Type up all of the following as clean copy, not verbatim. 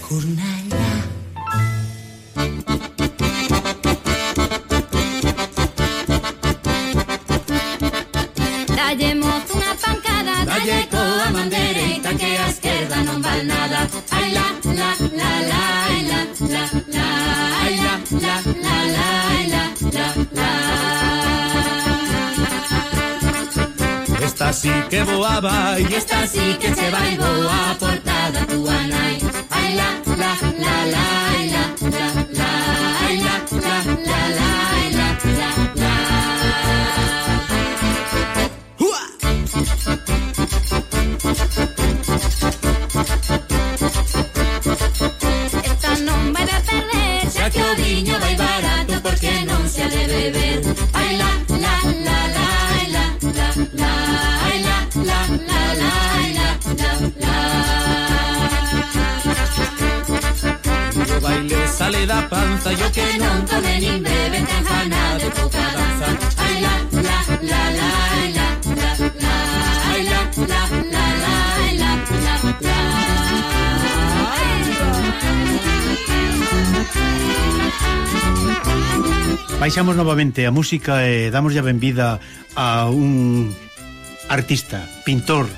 Cornellà. Dalle mozo unha pancada, dalle coa man dereita, que a esquerda non val nada. Ai la, la, la, la, ai la, la, la, ai la, la, la, la, ai la, la, la. Esta sí que voaba E esta sí que se vai boa portada túa nai. Ai la, la, la, la, ai la, la, la, ai la, la, la, la, ai la, la, la. Esta non vai de perder, xa que o viño vai barato, porque non se ha de beber. Ai la, la, la, la, ai la, la, la, ai la, la, la, la, ai la, la, la. O baile sale da panza, yo que Non come nin bebe, ten gana de pouca danza. Ai la, la, la, la, ai la, la, la, ai la, la, la, la, ai la, la, la. Baixamos novamente a música e damos ya benvida a un artista, pintor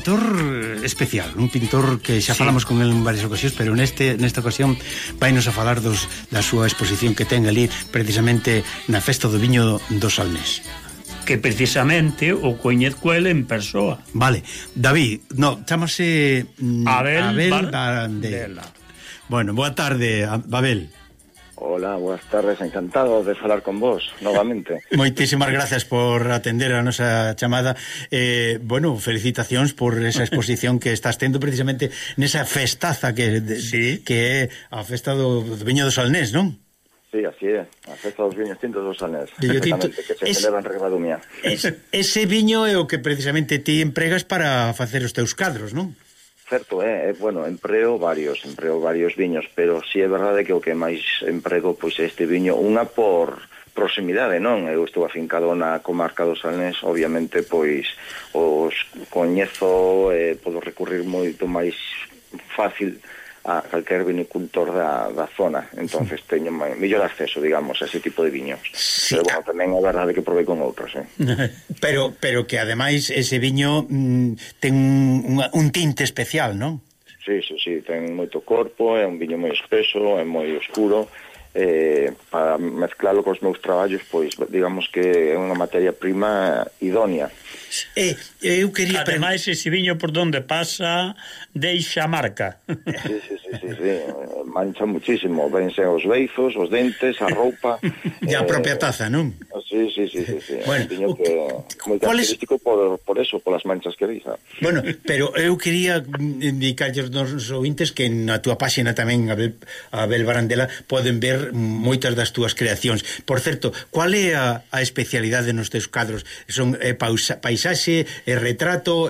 especial, un pintor que xa falamos con el en varias ocasións, pero nesta ocasión vainos a falar da súa exposición que ten ali precisamente na Festa do Viño do Salnés. Que precisamente o coñezco el en persoa. Vale, David, no, chámase Abel Barandela. Bueno, boa tarde, Abel. Hola, boas tardes, encantado de falar con vos novamente. Moitísimas gracias por atender a nosa chamada. Bueno, felicitacións por esa exposición que estás tendo precisamente nesa festaza que é a festa do Viño do Salnés, non? Sí, así é, a festa dos viños tintos do Salnés, que se celebra en Ribadumia. Ese viño é o que precisamente ti empregas para facer os teus cadros, non? Certo, bueno, empreo varios viños, pero si é verdade que o que máis emprego pois é este viño, unha por proximidade, non? Eu estou afincado na comarca do Salnés, obviamente pois os coñezo, podo recurrir moito máis fácil a calquer vinicultor da zona, entonces teño mellor acceso, digamos, a ese tipo de viños. Sí. Pero bueno, tamén é verdade que provei con outros, pero que ademais ese viño ten un tinte especial, non? Sí, ten moito corpo, é un viño moi espeso, é moi oscuro, para mezclalo cos meus traballos, pois digamos que é unha materia prima idónea. Eu quería... Ademais, ese viño por donde pasa deixa marca. Sí, mancha muchísimo, vense os beizos, os dentes, a roupa. E a propia taza, non? Sí. Bueno, un viño que moi característico por eso, polas manchas que deixa. Bueno, pero eu quería indicarlles nos ouvintes que na túa páxina tamén, Abel Barandela, poden ver moitas das túas creacións. Por certo, cual é a especialidade nos teus cadros? Son paisaxe, retrato,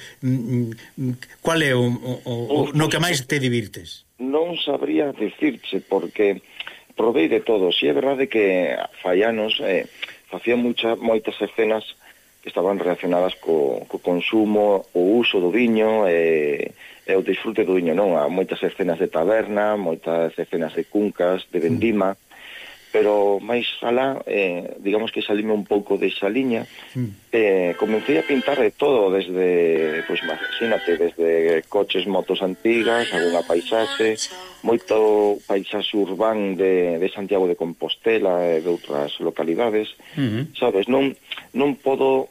cual é o no que máis te divirtes? Non sabría decirche, porque provei de todo. Si é verdade que fai anos facía moitas escenas que estaban relacionadas co consumo, o uso do viño e o disfrute do viño, non? Há moitas escenas de taberna, moitas escenas de cuncas, de vendima, pero máis alá, digamos que salíme un pouco desa liña, comecei a pintar de todo, desde, pois, imagínate, desde coches, motos antigas, alguna paisaxe, moito paisaxe urbán de Santiago de Compostela e de outras localidades, sabes, non podo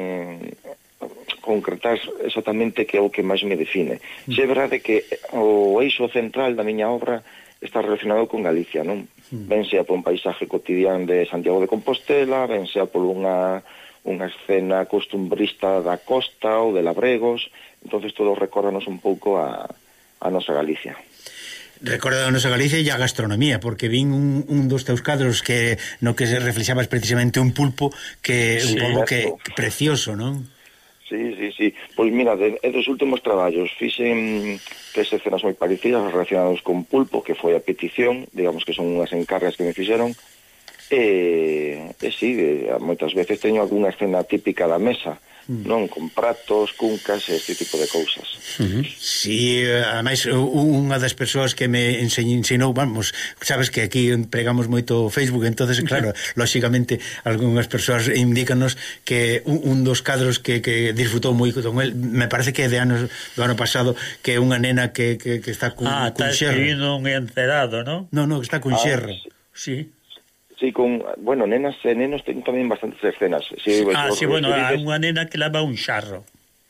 concretar exactamente que é o que máis me define. Se é verdade que o eixo central da miña obra está relacionado con Galicia, non? Ben sea por un paisaje cotidiano de Santiago de Compostela, ben sea por unha escena costumbrista da costa ou de Labregos, entonces todo recórdanos un pouco a nosa Galicia. Recorda a nosa Galicia e a gastronomía, porque vin un dos teus cadros que no que se reflexabas precisamente un pulpo que un pulpo que precioso, non? Sí. Pois mira, dos últimos traballos fixen 3 escenas moi parecidas relacionadas con pulpo, que foi a petición, digamos que son unhas encargas que me fixeron, e sí, moitas veces teño algunha escena típica da mesa, non, con pratos, cuncas e este tipo de cousas. Sí, ademais unha das persoas que me ensinou, vamos, sabes que aquí pregamos moito Facebook, entonces claro, lóxicamente algunhas persoas indícanos que un dos cadros que disfrutou moito con el, me parece que é do ano pasado, que é unha nena que está cun está xerro. escribindo un encerado, ¿no? No, que está cun xerro. Sí. Sí, con, bueno, nenas e nenos ten tamén bastantes escenas. Sí, bueno, hai unha nena que leva un xarro.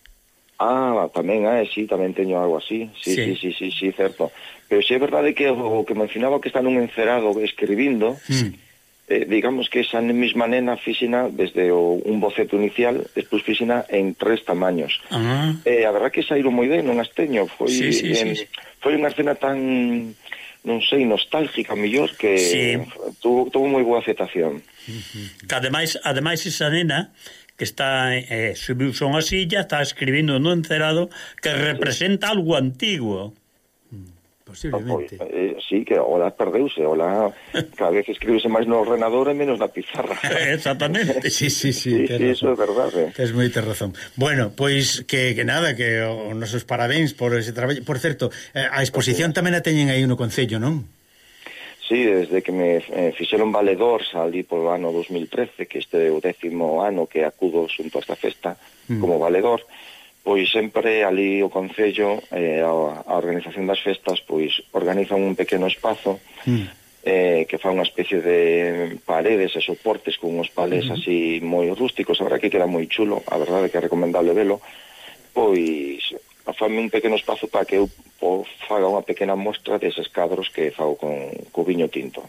Tamén, sí, tamén teño algo así. Sí, certo. Pero sí é verdade que o que mencionaba que está nun encerado escribindo, digamos que esa mesma nena fixina desde un boceto inicial, despois fixina en 3 tamaños. A verdade que saíron moi ben, non as teño. Foi unha escena tan, non sei, nostálgica, mellor, que tuvo moi boa aceptación. Que ademais esa nena que está subiuse a unha silla, está escribindo no encerado que representa algo antiguo. Posiblemente. Sí, que ola perdeuse, ola cada vez escribese máis no ordenador e menos na pizarra. Exactamente. Sí, eso é verdade. Tes moita razón. Bueno, pois que nada, que os nosos parabéns por ese traballo. Por certo, a exposición tamén a teñen aí no Concello, non? Sí, desde que me fixeron valedor ali polo ano 2013, que este é o 10º ano que acudo xunto a esta festa como valedor, pois sempre ali o Concello, a organización das festas, pois organizan un pequeno espazo que fa unha especie de paredes e soportes con uns palés así moi rústicos. A verdade que queda moi chulo, a verdade que é recomendable velo. Pois fame un pequeno espazo para que eu faga unha pequena mostra deses cadros que fago co viño tinto.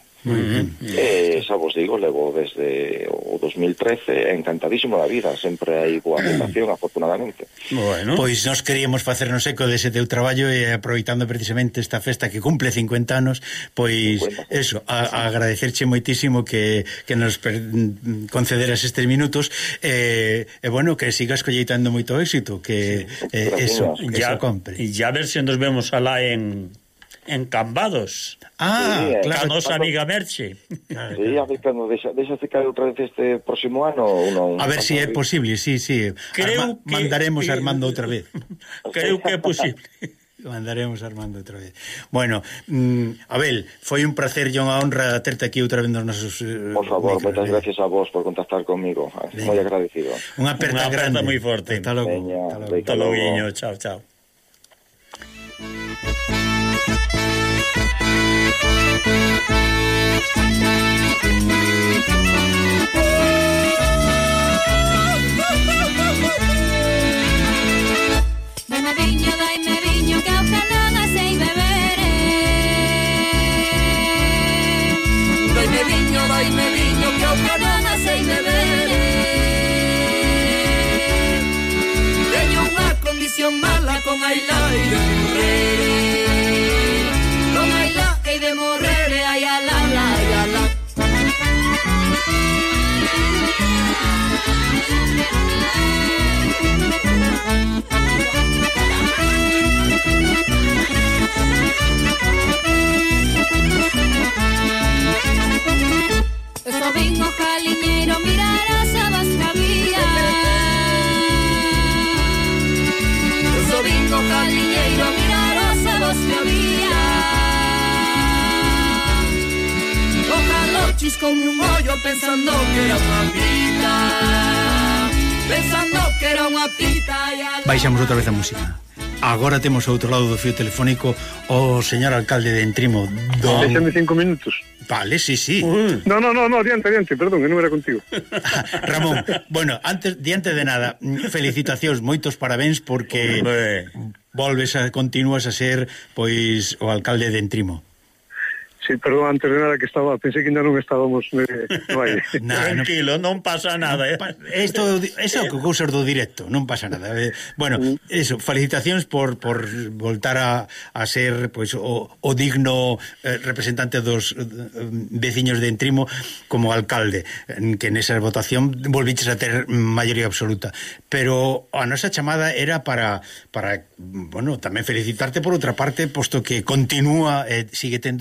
Xa vos digo, levo desde o 2013 encantadísimo da vida, sempre hai boa aceptación, afortunadamente. Bueno, pois nós queríamos facernos eco dese teu traballo e aproveitando precisamente esta festa que cumple 50 anos, pois eso, agradecerche moitísimo que nos concederas estes minutos e bueno, que sigas colleitando moito éxito, que eso compre. E ya ver se nos vemos alá en Cambados. Claro. A nosa amiga Merche. Sí, a ver cando deixase caer outra vez este próximo ano ou non. A ver se é posible, sí. Mandaremos a Armando outra vez. Creo que é posible. Mandaremos a Armando outra vez. Bueno, Abel, foi un placer e unha honra terte aquí outra vez nos nosos por favor, moitas gracias a vos por contactar conmigo. Moi agradecido. Unha aperta grande, moi forte. Hasta logo. Hasta logo. Chao. Daime viño que ao canón a sei beber. Daime viño que ao canón a sei beber. Teño unha condición mala con Ailá e de morrer. Con Ailá e de morrer, ai alá, ai alá. Eu só vim ao caliñeiro mirar as abas que había. Eu só vim ao caliñeiro mirar as abas que había. Ojalá chiscoume un ollo pensando que era unha pita. Pensando que era unha pita. Baixamos outra vez a música. Agora temos ao outro lado do fío telefónico o señor alcalde de Entrimo, don... Déxame 5 minutos. Vale, sí. No, adiante, perdón, que non era contigo. Ramón, bueno, diante de nada, felicitacións, moitos parabéns porque continúas a ser, pois, o alcalde de Entrimo. Sí, perdón, antes de nada que pensei que ainda non estábamos no aire. Tranquilo, non pasa nada, Eso é cousas do directo, non pasa nada. Bueno, eso, felicitacións por voltar a ser pois o digno representante dos veciños de Entrimo como alcalde, que nesa votación volviches a ter maioría absoluta. Pero a nosa chamada era para bueno, tamén felicitarte por outra parte, posto que continúa, sigue tendo moitísimo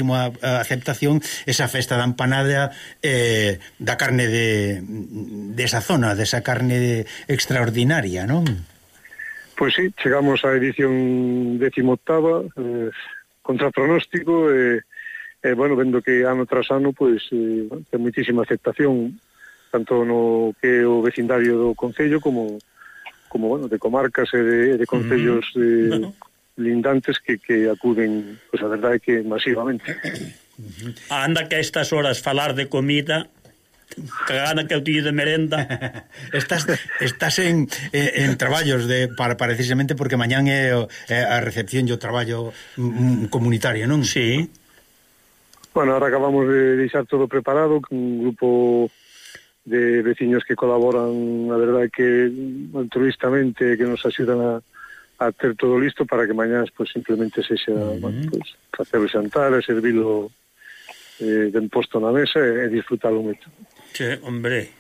moitísima aceptación esa festa da empanada da carne desa zona, desa carne extraordinaria, non? Pois sí, chegamos á edición 18ª, contra pronóstico, bueno, vendo que ano tras ano, pois, ten moitísima aceptación, tanto no que o vecindario do concello como bueno, de comarcas e de concellos lindantes que acuden, pois a verdade é que masivamente. Anda que a estas horas falar de comida, que gana que eu tiño de merenda. Estás en traballos para precisamente porque mañán é a recepción e o traballo comunitario, non? Sí. Bueno, ahora acabamos de deixar todo preparado con un grupo de veciños que colaboran, a verdade que altruistamente, que nos axudan a ter todo listo para que mañás pues, simplemente sexa bueno, pues, facer o xantar e servilo ben posto na mesa e disfrutalo moito. Che, hombre.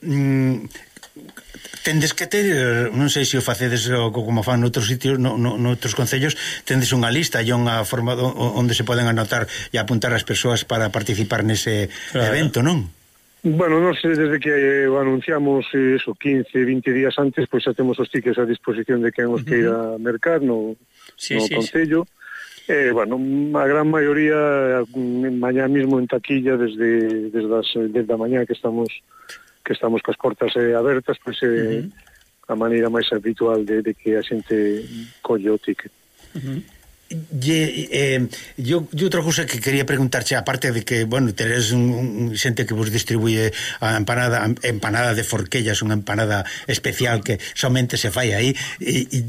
Tendes que ter, non sei se o facedes como fan noutros sitios, noutros concellos, tendes unha lista e unha forma onde se poden anotar e apuntar as persoas para participar nese evento, non? Bueno, non sei, desde que o anunciamos 15, 20 días antes, pois xa temos os tickets a disposición de quen os queira mercar no concello. Bueno, a gran maioría mañá mismo en taquilla desde a mañá que estamos cas portas abertas, pois a maneira máis habitual de que a xente colle o ticket. Yo outra cousa que quería preguntarche, aparte de que, bueno, teres un xente que vos distribuye a empanada de Forquellas, unha empanada especial que somente se fai aí, e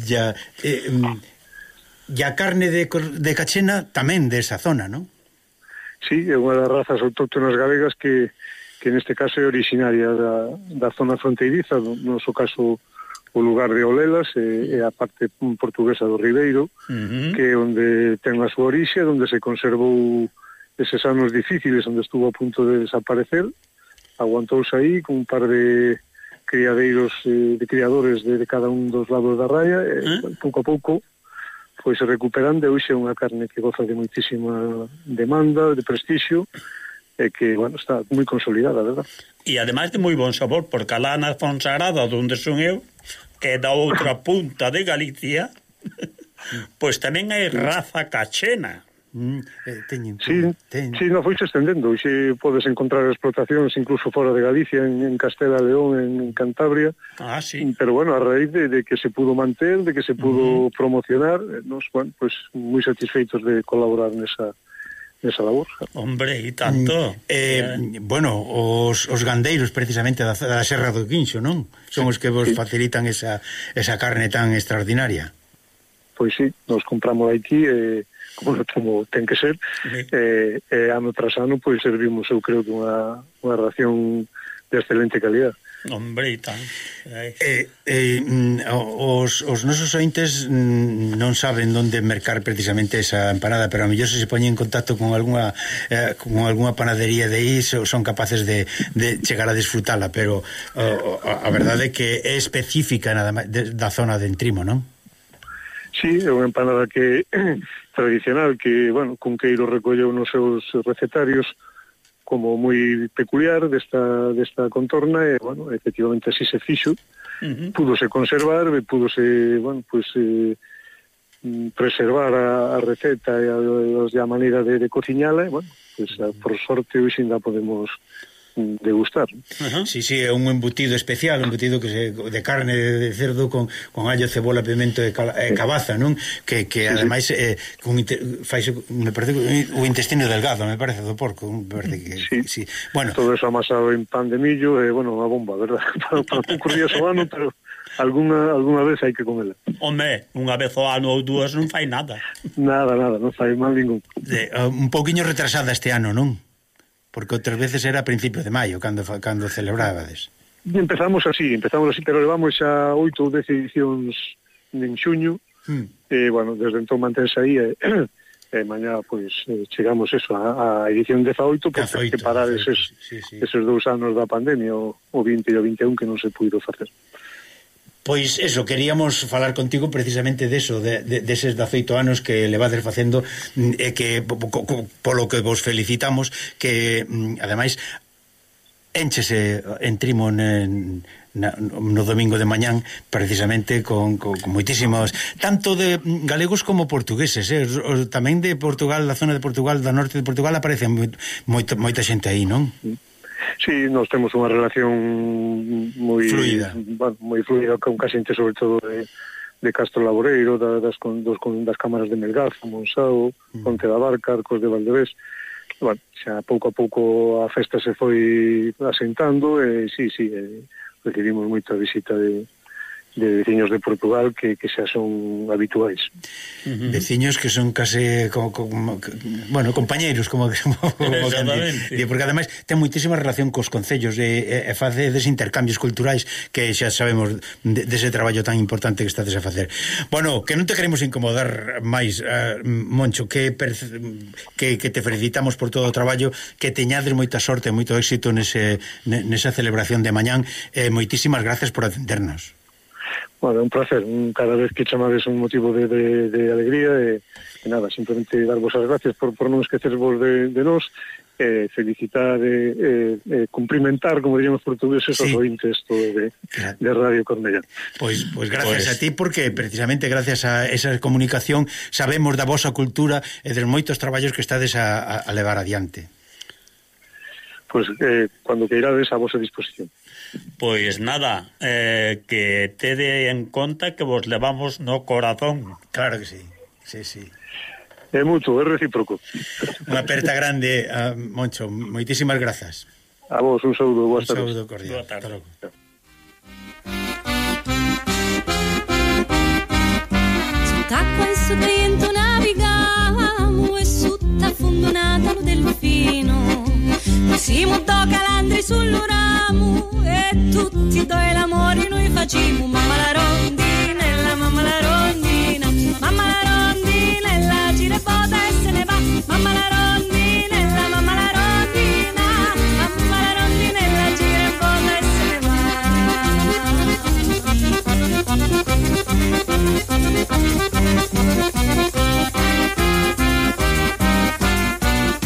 a carne de cachena tamén desa zona, non? Sí, é unha das razas autóctonas galegas que neste caso é originaria da zona fronteiriza, no noso caso o lugar de Olelas e a parte portuguesa do Ribeiro, que é onde ten a súa orixe, onde se conservou eses anos difíciles, onde estuvo a punto de desaparecer, aguantouse aí con un par de criadeiros, de criadores de cada un dos lados da raya, e pouco a pouco foi se recuperando, e hoxe é unha carne que goza de moitísima demanda, de prestixio, e que, bueno, está moi consolidada, verdad? E ademais de moi bon sabor, porque alá na Fonsagrada, onde son eu, que é da outra punta de Galicia, pois tamén hai raza cachena. Sí, non foi se estendendo. Xe podes encontrar explotacións incluso fora de Galicia, en Castela e León, en Cantabria. Sí. Pero bueno, a raíz de que se pudo manter, de que se pudo promocionar, nos, bueno, pues moi satisfeitos de colaborar nesa labor. Hombre, e tanto. Bueno, os gandeiros precisamente da Serra do Quinxo, non? Son os que vos facilitan esa carne tan extraordinaria. Pois sí, nos compramos aquí como ten que ser, ano tras ano pois servimos, eu creo que unha ración de excelente calidad. Hombre, e tan. Os nosos ointes non saben onde mercar precisamente esa empanada, pero a mellor se poñen en contacto con algunha panadería de aí son capaces de chegar a disfrutala, pero a verdade é que é específica nada máis da zona de Entrimo, non? Sí, é unha empanada que tradicional, que, bueno, Cunqueiro recolleu nos seus recetarios como moi peculiar desta contorna, e, bueno, efectivamente así se fixo, púdose conservar, púdose, bueno, pues preservar a receta e a maneira de cociñala, e, bueno, pues por sorte hoxe ainda podemos degustar. Sí, é un embutido especial, un embutido de carne de cerdo con allo, cebola, pimento e cabaza, non? Que ademais faise, me parece, o intestino delgado, me parece, do porco, me parece que sí. Bueno, todo eso amasado en pan de millo, bueno, unha bomba, verdad? para poucos días ao ano, pero alguna vez hai que comela. Home, unha vez ao ano ou dúas non fai nada. Nada, non fai mal ningún. Un pouquiño retrasada este ano, non? Porque outras veces era a principio de maio cando celebrabades. Empezamos así, pero levamos xa 8 ou 10 edicións en xuño, e, bueno, desde entón mantense aí, mañá, pois, chegamos eso, a edición 18, porque hai que parar eses 2 anos da pandemia, o 20 e o 21, que non se puido facer. Pois eso, queríamos falar contigo precisamente deso, deses 18 anos que levades facendo, e que polo que vos felicitamos, que ademais énchese en Trimo no domingo de mañán precisamente con moitísimos, tanto de galegos como portugueses, tamén de Portugal, da zona de Portugal, da norte de Portugal, aparece moita xente aí, non? Sí, nós temos unha relación moi fluida, moi fluida con xente, sobre todo de Castro Laboreiro, das cámaras de Melgazo, Monsao, Ponte da Barca, Arcos de Valdevés. Bueno, xa pouco a pouco a festa se foi asentando e recibimos moita visita de veciños de Portugal que xa son habituais. Veciños que son case compañeiros, como porque ademais ten moitísima relación cos concellos e face des intercambios culturais que xa sabemos dese traballo tan importante que estades a facer. Bueno, que non te queremos incomodar máis, Moncho, que te felicitamos por todo o traballo, que teñades moita sorte e moito éxito nesa celebración de mañán, e moitísimas gracias por atendernos. Bueno, un placer, cada vez que chamades un motivo de alegría, e nada, simplemente darvos as gracias por non esquecervos de nós, felicitar e cumprimentar, como diríamos portugueses, os ointes de Radio Cornellá. Pois gracias a ti, porque precisamente gracias a esa comunicación sabemos da vosa cultura e dos moitos traballos que estades a levar adiante. Pois cando queirades, a vosa disposición. Pois nada, que tede en conta que vos levamos no corazón. Claro que sí, sí. É mutuo, é recíproco. Unha aperta grande, Moncho, moitísimas grazas. A vos, un saúdo, boas tardes. Un saúdo cordial. Boa tarde. Sott'acqua e su Trento navigamo e sotto affondo Natalo Delfino. Siamo do calandri sull'uramo e tutti doi l'amore noi facciamo. Mamma la rondinella, mamma la rondina, mamma la rondinella gira e bota e se ne va. Mamma la rondinella